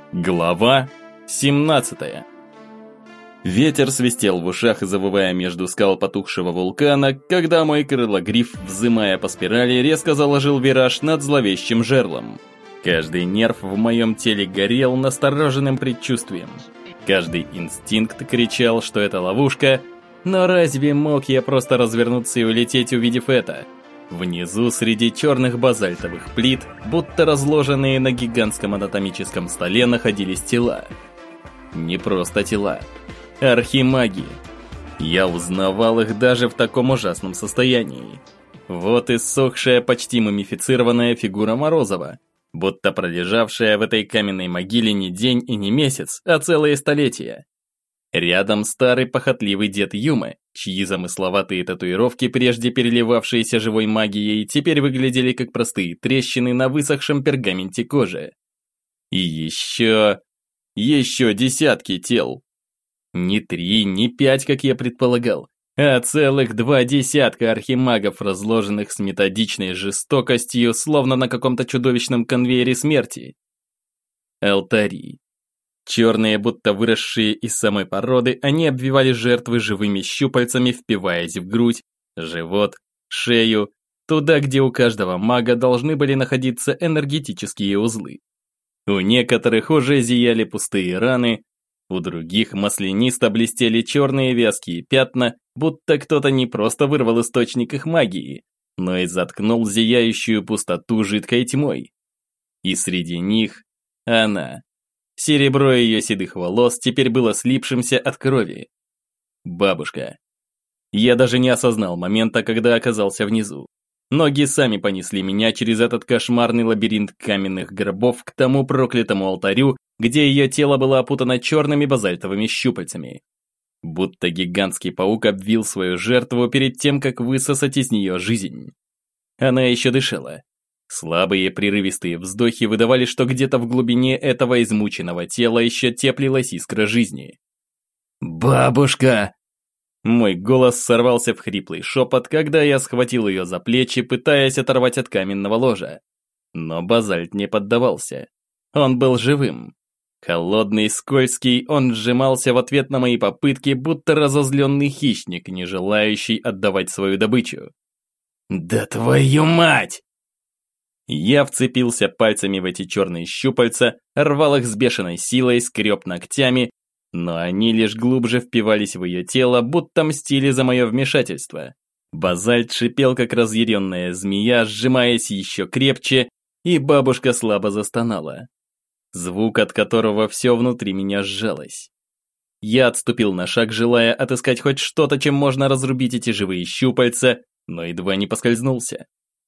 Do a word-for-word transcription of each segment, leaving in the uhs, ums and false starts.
Глава семнадцатая. Ветер свистел в ушах, завывая между скал потухшего вулкана, когда мой крылогриф, взымая по спирали, резко заложил вираж над зловещим жерлом. Каждый нерв в моем теле горел настороженным предчувствием. Каждый инстинкт кричал, что это ловушка, но разве мог я просто развернуться и улететь, увидев это? Внизу, среди черных базальтовых плит, будто разложенные на гигантском анатомическом столе, находились тела. Не просто тела. Архимаги. Я узнавал их даже в таком ужасном состоянии. Вот иссохшая, почти мумифицированная фигура Морозова, будто пролежавшая в этой каменной могиле не день и не месяц, а целые столетия. Рядом старый похотливый дед Юмы, чьи замысловатые татуировки, прежде переливавшиеся живой магией, теперь выглядели как простые трещины на высохшем пергаменте кожи. И еще... еще десятки тел. Не три, не пять, как я предполагал, а целых два десятка архимагов, разложенных с методичной жестокостью, словно на каком-то чудовищном конвейере смерти. Алтари. Черные, будто выросшие из самой породы, они обвивали жертвы живыми щупальцами, впиваясь в грудь, живот, шею, туда, где у каждого мага должны были находиться энергетические узлы. У некоторых уже зияли пустые раны, у других маслянисто блестели черные вязкие пятна, будто кто-то не просто вырвал источник их магии, но и заткнул зияющую пустоту жидкой тьмой. И среди них она. Серебро ее седых волос теперь было слипшимся от крови. Бабушка. Я даже не осознал момента, когда оказался внизу. Ноги сами понесли меня через этот кошмарный лабиринт каменных гробов к тому проклятому алтарю, где ее тело было опутано черными базальтовыми щупальцами. Будто гигантский паук обвил свою жертву перед тем, как высосать из нее жизнь. Она еще дышала. Слабые прерывистые вздохи выдавали, что где-то в глубине этого измученного тела еще теплилась искра жизни. «Бабушка!» Мой голос сорвался в хриплый шепот, когда я схватил ее за плечи, пытаясь оторвать от каменного ложа. Но базальт не поддавался. Он был живым. Холодный, скользкий, он сжимался в ответ на мои попытки, будто разозленный хищник, не желающий отдавать свою добычу. «Да твою мать!» Я вцепился пальцами в эти черные щупальца, рвал их с бешеной силой, скреб ногтями, но они лишь глубже впивались в ее тело, будто мстили за мое вмешательство. Базальт шипел, как разъяренная змея, сжимаясь еще крепче, и бабушка слабо застонала. Звук, от которого все внутри меня сжалось. Я отступил на шаг, желая отыскать хоть что-то, чем можно разрубить эти живые щупальца, но едва не поскользнулся.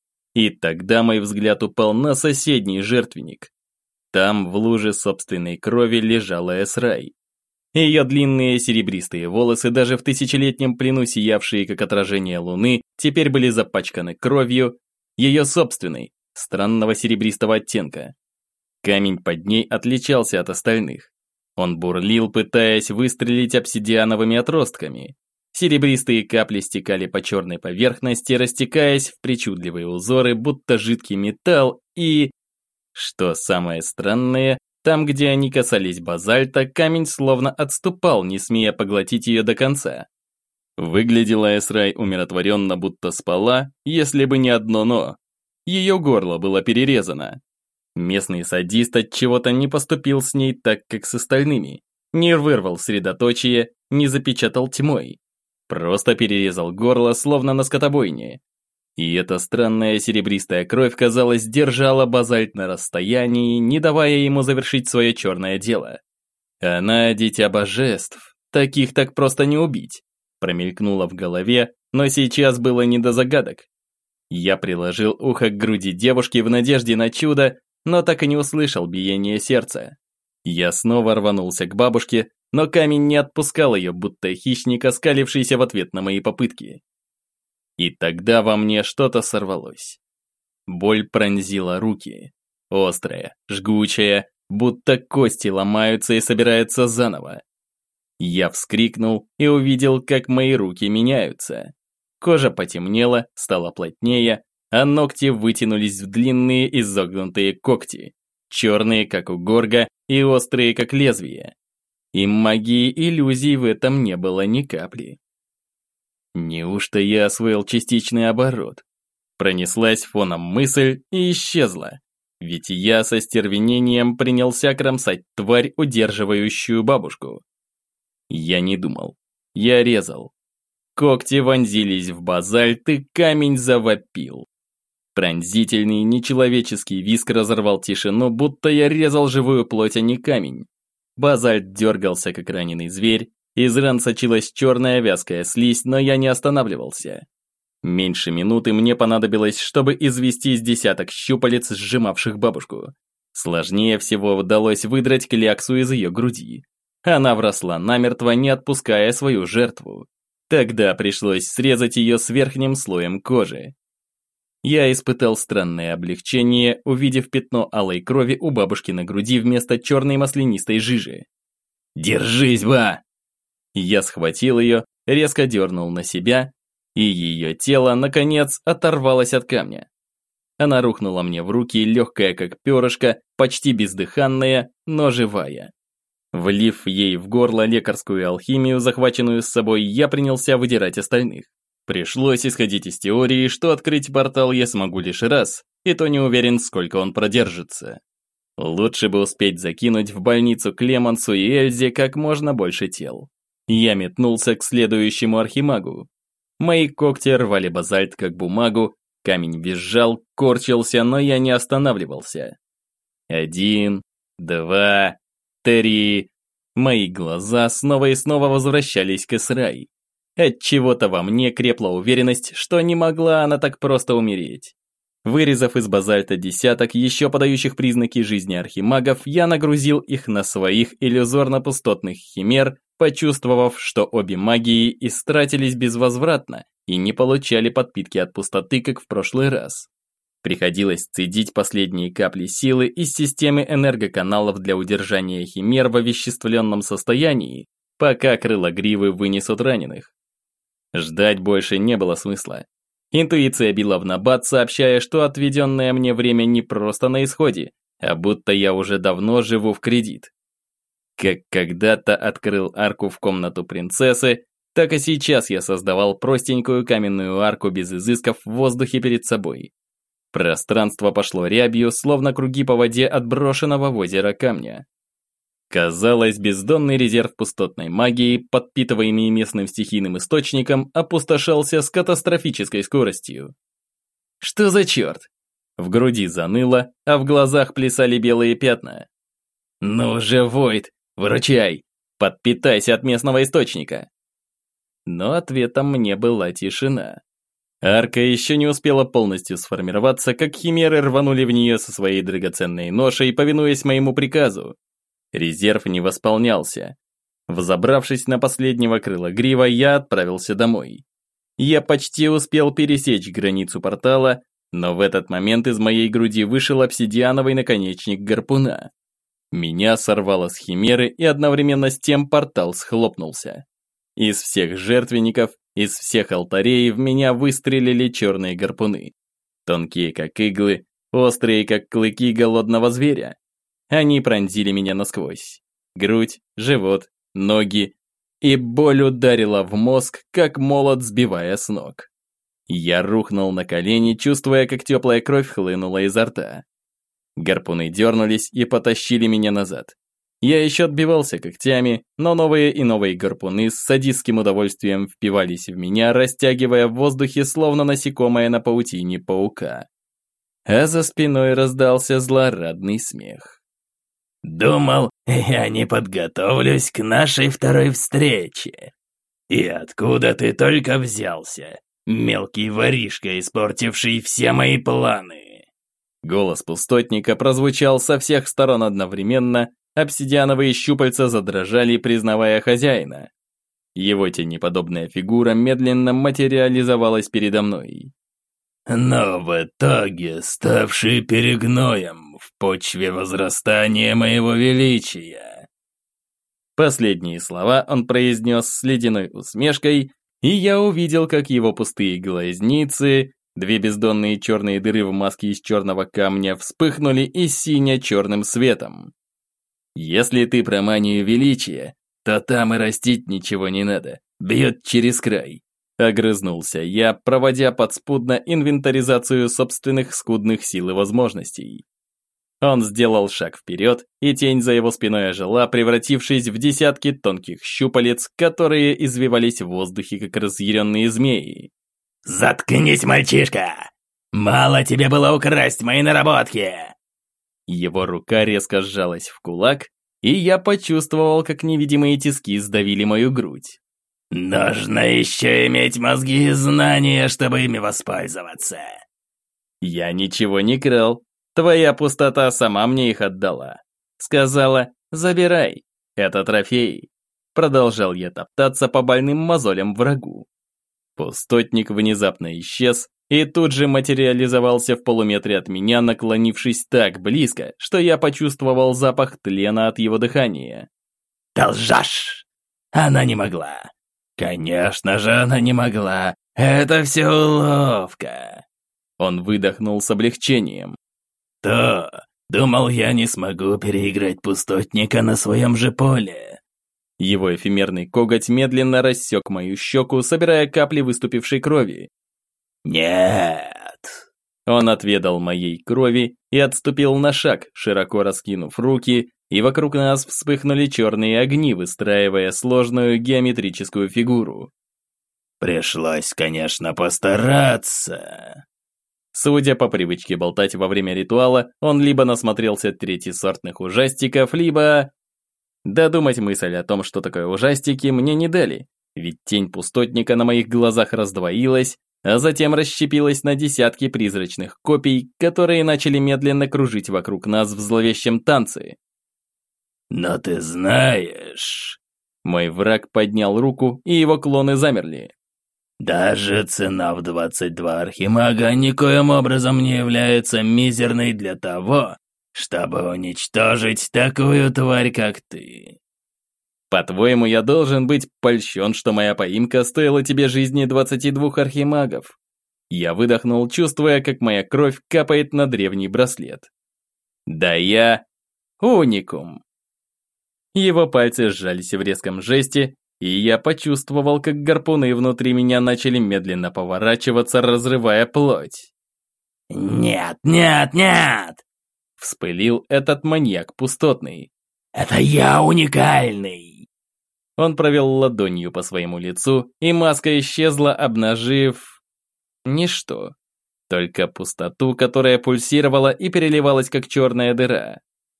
И тогда мой взгляд упал на соседний жертвенник. Там в луже собственной крови лежала Эсрай. Ее длинные серебристые волосы, даже в тысячелетнем плену сиявшие как отражение луны, теперь были запачканы кровью, ее собственной, странного серебристого оттенка. Камень под ней отличался от остальных. Он бурлил, пытаясь выстрелить обсидиановыми отростками. Серебристые капли стекали по черной поверхности, растекаясь в причудливые узоры, будто жидкий металл, и... Что самое странное, там, где они касались базальта, камень словно отступал, не смея поглотить ее до конца. Выглядела Эсрай умиротворенно, будто спала, если бы не одно «но». Ее горло было перерезано. Местный садист от чего-то не поступил с ней так, как с остальными. Не вырвал средоточие, не запечатал тьмой. Просто перерезал горло, словно на скотобойне. И эта странная серебристая кровь, казалось, держала базальт на расстоянии, не давая ему завершить свое черное дело. Она дитя божеств, таких так просто не убить. Промелькнуло в голове, но сейчас было не до загадок. Я приложил ухо к груди девушки в надежде на чудо, но так и не услышал биения сердца. Я снова рванулся к бабушке, но камень не отпускал ее, будто хищник, оскалившийся в ответ на мои попытки. И тогда во мне что-то сорвалось. Боль пронзила руки. Острая, жгучая, будто кости ломаются и собираются заново. Я вскрикнул и увидел, как мои руки меняются. Кожа потемнела, стала плотнее, а ногти вытянулись в длинные изогнутые когти. черные, как у горга, и острые, как лезвие. И магии иллюзий в этом не было ни капли. Неужто я освоил частичный оборот? Пронеслась фоном мысль и исчезла. Ведь я со стервенением принялся кромсать тварь, удерживающую бабушку. Я не думал. Я резал. Когти вонзились в базальт, и камень завопил. Пронзительный, нечеловеческий визг разорвал тишину, будто я резал живую плоть, а не камень. Базальт дергался, как раненый зверь, из ран сочилась черная вязкая слизь, но я не останавливался. Меньше минуты мне понадобилось, чтобы извести десяток щупалец, сжимавших бабушку. Сложнее всего удалось выдрать кляксу из ее груди. Она вросла намертво, не отпуская свою жертву. Тогда пришлось срезать ее с верхним слоем кожи. Я испытал странное облегчение, увидев пятно алой крови у бабушки на груди вместо черной маслянистой жижи. «Держись, ба!» Я схватил ее, резко дернул на себя, и ее тело, наконец, оторвалось от камня. Она рухнула мне в руки, легкая как перышко, почти бездыханная, но живая. Влив ей в горло лекарскую алхимию, захваченную с собой, я принялся выдирать остальных. Пришлось исходить из теории, что открыть портал я смогу лишь раз, и то не уверен, сколько он продержится. Лучше бы успеть закинуть в больницу Клемансу и Эльзе как можно больше тел. Я метнулся к следующему архимагу. Мои когти рвали базальт как бумагу, камень визжал, корчился, но я не останавливался. Один, два, три. Мои глаза снова и снова возвращались к Исраи. Отчего-то во мне крепла уверенность, что не могла она так просто умереть. Вырезав из базальта десяток еще подающих признаки жизни архимагов, я нагрузил их на своих иллюзорно-пустотных химер, почувствовав, что обе магии истратились безвозвратно и не получали подпитки от пустоты, как в прошлый раз. Приходилось цедить последние капли силы из системы энергоканалов для удержания химер в овеществленном состоянии, пока крылогривы вынесут раненых. Ждать больше не было смысла. Интуиция била в набат, сообщая, что отведенное мне время не просто на исходе, а будто я уже давно живу в кредит. Как когда-то открыл арку в комнату принцессы, так и сейчас я создавал простенькую каменную арку без изысков в воздухе перед собой. Пространство пошло рябью, словно круги по воде отброшенного в озеро камня. Казалось, бездонный резерв пустотной магии, подпитываемый местным стихийным источником, опустошался с катастрофической скоростью. Что за черт? В груди заныло, а в глазах плясали белые пятна. Ну же, Войд, выручай, подпитайся от местного источника. Но ответом мне была тишина. Арка еще не успела полностью сформироваться, как химеры рванули в нее со своей драгоценной ношей, повинуясь моему приказу. Резерв не восполнялся. Взобравшись на последнего крылогрива, я отправился домой. Я почти успел пересечь границу портала, но в этот момент из моей груди вышел обсидиановый наконечник гарпуна. Меня сорвало с химеры, и одновременно с тем портал схлопнулся. Из всех жертвенников, из всех алтарей в меня выстрелили черные гарпуны. Тонкие, как иглы, острые, как клыки голодного зверя. Они пронзили меня насквозь. Грудь, живот, ноги. И боль ударила в мозг, как молот, сбивая с ног. Я рухнул на колени, чувствуя, как теплая кровь хлынула изо рта. Гарпуны дернулись и потащили меня назад. Я еще отбивался когтями, но новые и новые гарпуны с садистским удовольствием впивались в меня, растягивая в воздухе, словно насекомое на паутине паука. А за спиной раздался злорадный смех. «Думал, я не подготовлюсь к нашей второй встрече. И откуда ты только взялся, мелкий воришка, испортивший все мои планы?» Голос пустотника прозвучал со всех сторон одновременно, обсидиановые щупальца задрожали, признавая хозяина. Его тенеподобная фигура медленно материализовалась передо мной. «Но в итоге ставший перегноем в почве возрастания моего величия». Последние слова он произнес с ледяной усмешкой, и я увидел, как его пустые глазницы Две бездонные черные дыры в маске из черного камня вспыхнули и сине-черным светом. Если ты про манию величия, то там и растить ничего не надо, бьет через край. Огрызнулся я, проводя подспудно инвентаризацию собственных скудных сил и возможностей. Он сделал шаг вперед, и тень за его спиной ожила, превратившись в десятки тонких щупалец, которые извивались в воздухе, как разъяренные змеи. «Заткнись, мальчишка! Мало тебе было украсть мои наработки!» Его рука резко сжалась в кулак, и я почувствовал, как невидимые тиски сдавили мою грудь. «Нужно еще иметь мозги и знания, чтобы ими воспользоваться!» «Я ничего не крал. Твоя пустота сама мне их отдала. Сказала, забирай, это трофей». Продолжал я топтаться по больным мозолям врагу. Пустотник внезапно исчез и тут же материализовался в полуметре от меня, наклонившись так близко, что я почувствовал запах тлена от его дыхания. «Ты лжешь! Она не могла! Конечно же, она не могла! Это все уловка!» Он выдохнул с облегчением. «То, думал, я не смогу переиграть пустотника на своем же поле!» Его эфемерный коготь медленно рассек мою щеку, собирая капли выступившей крови. «Нет!» Он отведал моей крови и отступил на шаг, широко раскинув руки, и вокруг нас вспыхнули черные огни, выстраивая сложную геометрическую фигуру. «Пришлось, конечно, постараться!» Судя по привычке болтать во время ритуала, он либо насмотрелся третьесортных ужастиков, либо... Додумать мысль о том, что такое ужастики, мне не дали, ведь тень пустотника на моих глазах раздвоилась, а затем расщепилась на десятки призрачных копий, которые начали медленно кружить вокруг нас в зловещем танце. «Но ты знаешь...» Мой враг поднял руку, и его клоны замерли. «Даже цена в двадцать два архимага никоим образом не является мизерной для того, чтобы уничтожить такую тварь, как ты». «По-твоему, я должен быть польщен, что моя поимка стоила тебе жизни двадцати двух архимагов?» Я выдохнул, чувствуя, как моя кровь капает на древний браслет. «Да я... уникум». Его пальцы сжались в резком жесте, и я почувствовал, как гарпуны внутри меня начали медленно поворачиваться, разрывая плоть. «Нет, нет, нет!» Вспылил этот маньяк пустотный. «Это я уникальный!» Он провел ладонью по своему лицу, и маска исчезла, обнажив... ничто. Только пустоту, которая пульсировала и переливалась, как черная дыра.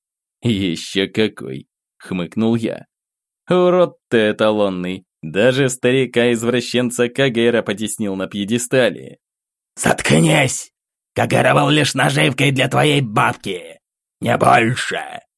«Еще какой!» — хмыкнул я. «Урод ты эталонный! Даже старика-извращенца Кагера потеснил на пьедестале!» «Заткнись! Кагера был лишь наживкой для твоей бабки! Не больше!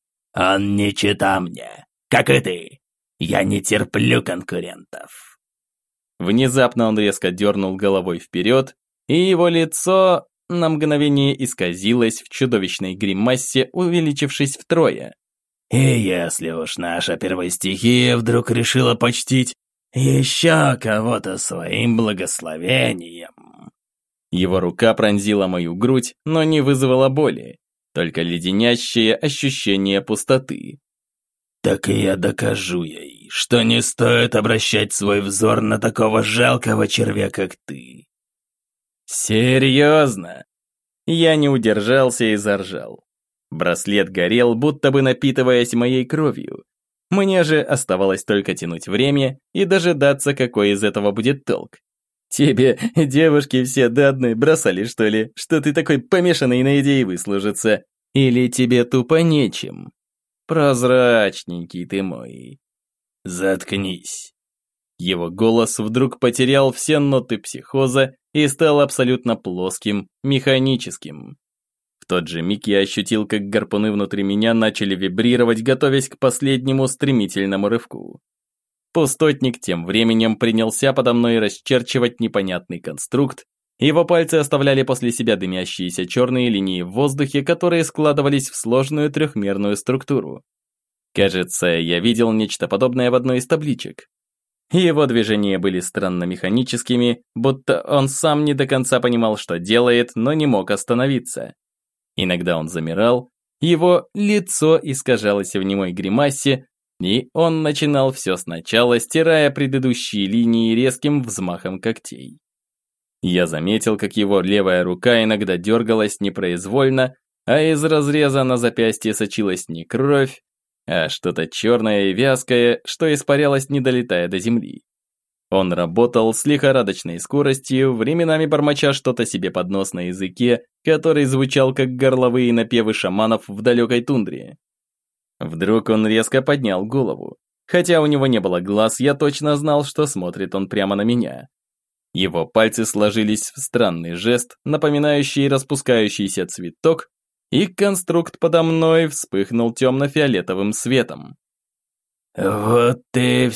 Он не чита мне, как и ты! Я не терплю конкурентов!» Внезапно он резко дернул головой вперед, и его лицо на мгновение исказилось в чудовищной гримасе, увеличившись втрое. «И если уж наша первостихия вдруг решила почтить еще кого-то своим благословением...» Его рука пронзила мою грудь, но не вызвала боли, только леденящее ощущение пустоты. «Так и я докажу ей, что не стоит обращать свой взор на такого жалкого червя, как ты». «Серьезно?» Я не удержался и заржал. Браслет горел, будто бы напитываясь моей кровью. Мне же оставалось только тянуть время и дожидаться, какой из этого будет толк. Тебе девушки все до одной бросали, что ли, что ты такой помешанный на идее выслужиться? Или тебе тупо нечем? Прозрачненький ты мой. Заткнись. Его голос вдруг потерял все ноты психоза и стал абсолютно плоским, механическим. В тот же миг я ощутил, как гарпуны внутри меня начали вибрировать, готовясь к последнему стремительному рывку. Пустотник тем временем принялся подо мной расчерчивать непонятный конструкт, его пальцы оставляли после себя дымящиеся черные линии в воздухе, которые складывались в сложную трехмерную структуру. Кажется, я видел нечто подобное в одной из табличек. Его движения были странно механическими, будто он сам не до конца понимал, что делает, но не мог остановиться. Иногда он замирал, его лицо искажалось в немой гримасе, и он начинал все сначала, стирая предыдущие линии резким взмахом когтей. Я заметил, как его левая рука иногда дергалась непроизвольно, а из разреза на запястье сочилась не кровь, а что-то черное и вязкое, что испарялось, не долетая до земли. Он работал с лихорадочной скоростью, временами бормоча что-то себе под нос на языке, который звучал как горловые напевы шаманов в далекой тундре. Вдруг он резко поднял голову. Хотя у него не было глаз, я точно знал, что смотрит он прямо на меня. Его пальцы сложились в странный жест, напоминающий распускающийся цветок, и конструкт подо мной вспыхнул темно-фиолетовым светом. «Вот и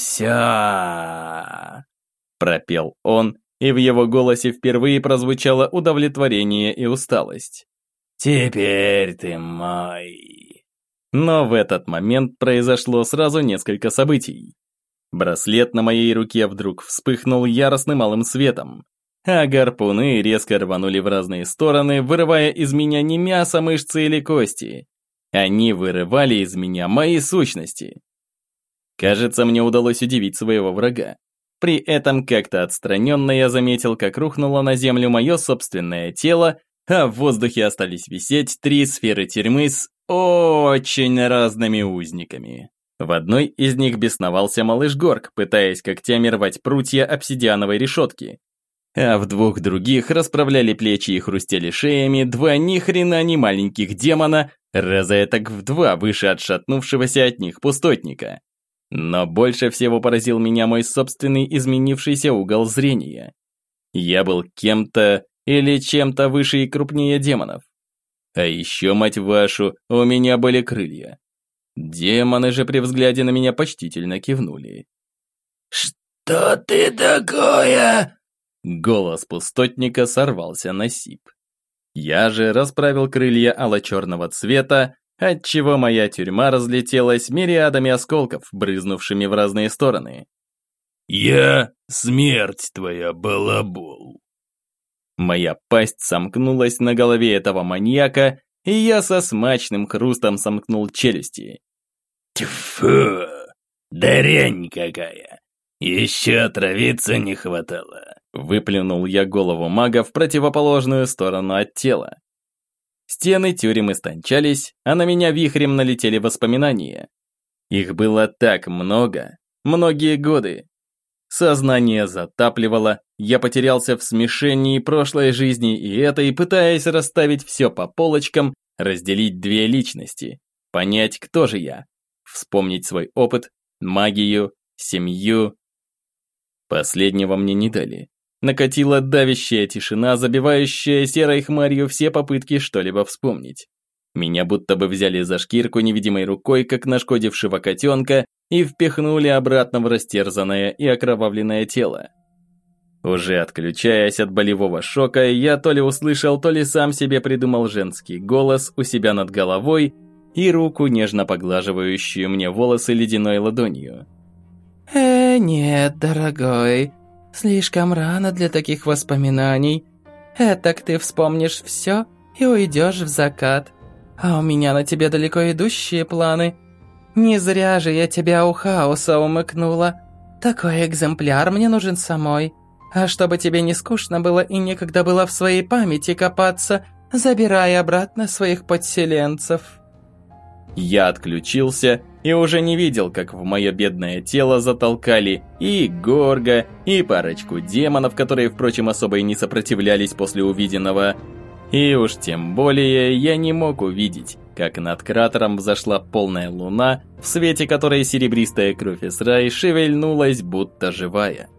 все!» – пропел он, и в его голосе впервые прозвучало удовлетворение и усталость. «Теперь ты мой!» Но в этот момент произошло сразу несколько событий. Браслет на моей руке вдруг вспыхнул яростным алым светом, а гарпуны резко рванули в разные стороны, вырывая из меня не мясо, мышцы или кости. Они вырывали из меня мои сущности. Кажется, мне удалось удивить своего врага. При этом как-то отстраненно я заметил, как рухнуло на землю мое собственное тело, а в воздухе остались висеть три сферы тюрьмы с очень разными узниками. В одной из них бесновался малыш Горг, пытаясь когтями рвать прутья обсидиановой решетки. А в двух других расправляли плечи и хрустели шеями два ни хрена не маленьких демона, раза этак в два выше отшатнувшегося от них пустотника. Но больше всего поразил меня мой собственный изменившийся угол зрения. Я был кем-то или чем-то выше и крупнее демонов. А еще, мать вашу, у меня были крылья. Демоны же при взгляде на меня почтительно кивнули. «Что ты такое?» Голос пустотника сорвался на сип. Я же расправил крылья ало-черного цвета, отчего моя тюрьма разлетелась мириадами осколков, брызнувшими в разные стороны. «Я смерть твоя, балабол!» Моя пасть сомкнулась на голове этого маньяка, и я со смачным хрустом сомкнул челюсти. «Тьфу! Дрянь какая! Еще отравиться не хватало!» Выплюнул я голову мага в противоположную сторону от тела. Стены тюрем истончались, а на меня вихрем налетели воспоминания. Их было так много, многие годы. Сознание затапливало, я потерялся в смешении прошлой жизни и этой, пытаясь расставить все по полочкам, разделить две личности, понять, кто же я, вспомнить свой опыт, магию, семью. Последнего мне не дали. Накатила давящая тишина, забивающая серой хмарью все попытки что-либо вспомнить. Меня будто бы взяли за шкирку невидимой рукой, как нашкодившего котенка, и впихнули обратно в растерзанное и окровавленное тело. Уже отключаясь от болевого шока, я то ли услышал, то ли сам себе придумал женский голос у себя над головой и руку, нежно поглаживающую мне волосы ледяной ладонью. «Э, нет, дорогой, слишком рано для таких воспоминаний. Этак ты вспомнишь все и уйдешь в закат. А у меня на тебе далеко идущие планы. Не зря же я тебя у хаоса умыкнула. Такой экземпляр мне нужен самой. А чтобы тебе не скучно было и некогда было в своей памяти копаться, забирай обратно своих подселенцев». Я отключился и уже не видел, как в мое бедное тело затолкали и Горга, и парочку демонов, которые, впрочем, особо и не сопротивлялись после увиденного. И уж тем более я не мог увидеть, как над кратером взошла полная луна, в свете которой серебристая кровь Исраи шевельнулась, будто живая.